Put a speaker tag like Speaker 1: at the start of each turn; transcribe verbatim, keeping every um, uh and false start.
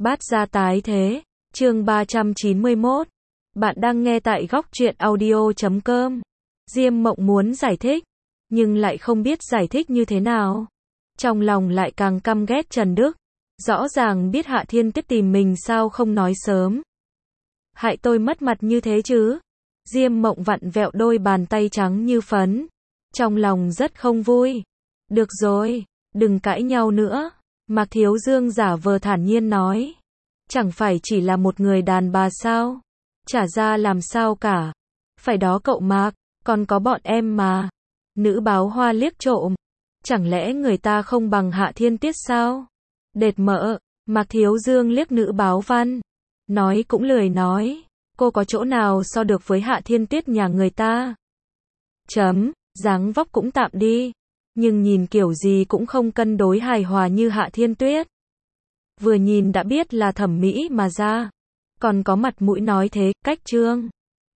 Speaker 1: Bát gia tái thế, chương ba trăm chín mươi mốt. Bạn đang nghe tại góc truyện audio chấm com. Diêm Mộng muốn giải thích, nhưng lại không biết giải thích như thế nào. Trong lòng lại càng căm ghét Trần Đức. Rõ ràng biết Hạ Thiên Tiếp tìm mình sao không nói sớm. Hại tôi mất mặt như thế chứ. Diêm Mộng vặn vẹo đôi bàn tay trắng như phấn. Trong lòng rất không vui. Được rồi, đừng cãi nhau nữa. Mạc Thiếu Dương giả vờ thản nhiên nói. Chẳng phải chỉ là một người đàn bà sao? Chả ra làm sao cả. Phải đó cậu Mạc, còn có bọn em mà. Nữ báo hoa liếc trộm. Chẳng lẽ người ta không bằng Hạ Thiên Tiết sao? Đệt mỡ, Mạc Thiếu Dương liếc nữ báo văn. Nói cũng lười nói. Cô có chỗ nào so được với Hạ Thiên Tiết nhà người ta? Chấm, dáng vóc cũng tạm đi. Nhưng nhìn kiểu gì cũng không cân đối hài hòa như Hạ Thiên Tuyết. Vừa nhìn đã biết là thẩm mỹ mà ra. Còn có mặt mũi nói thế, cách trương.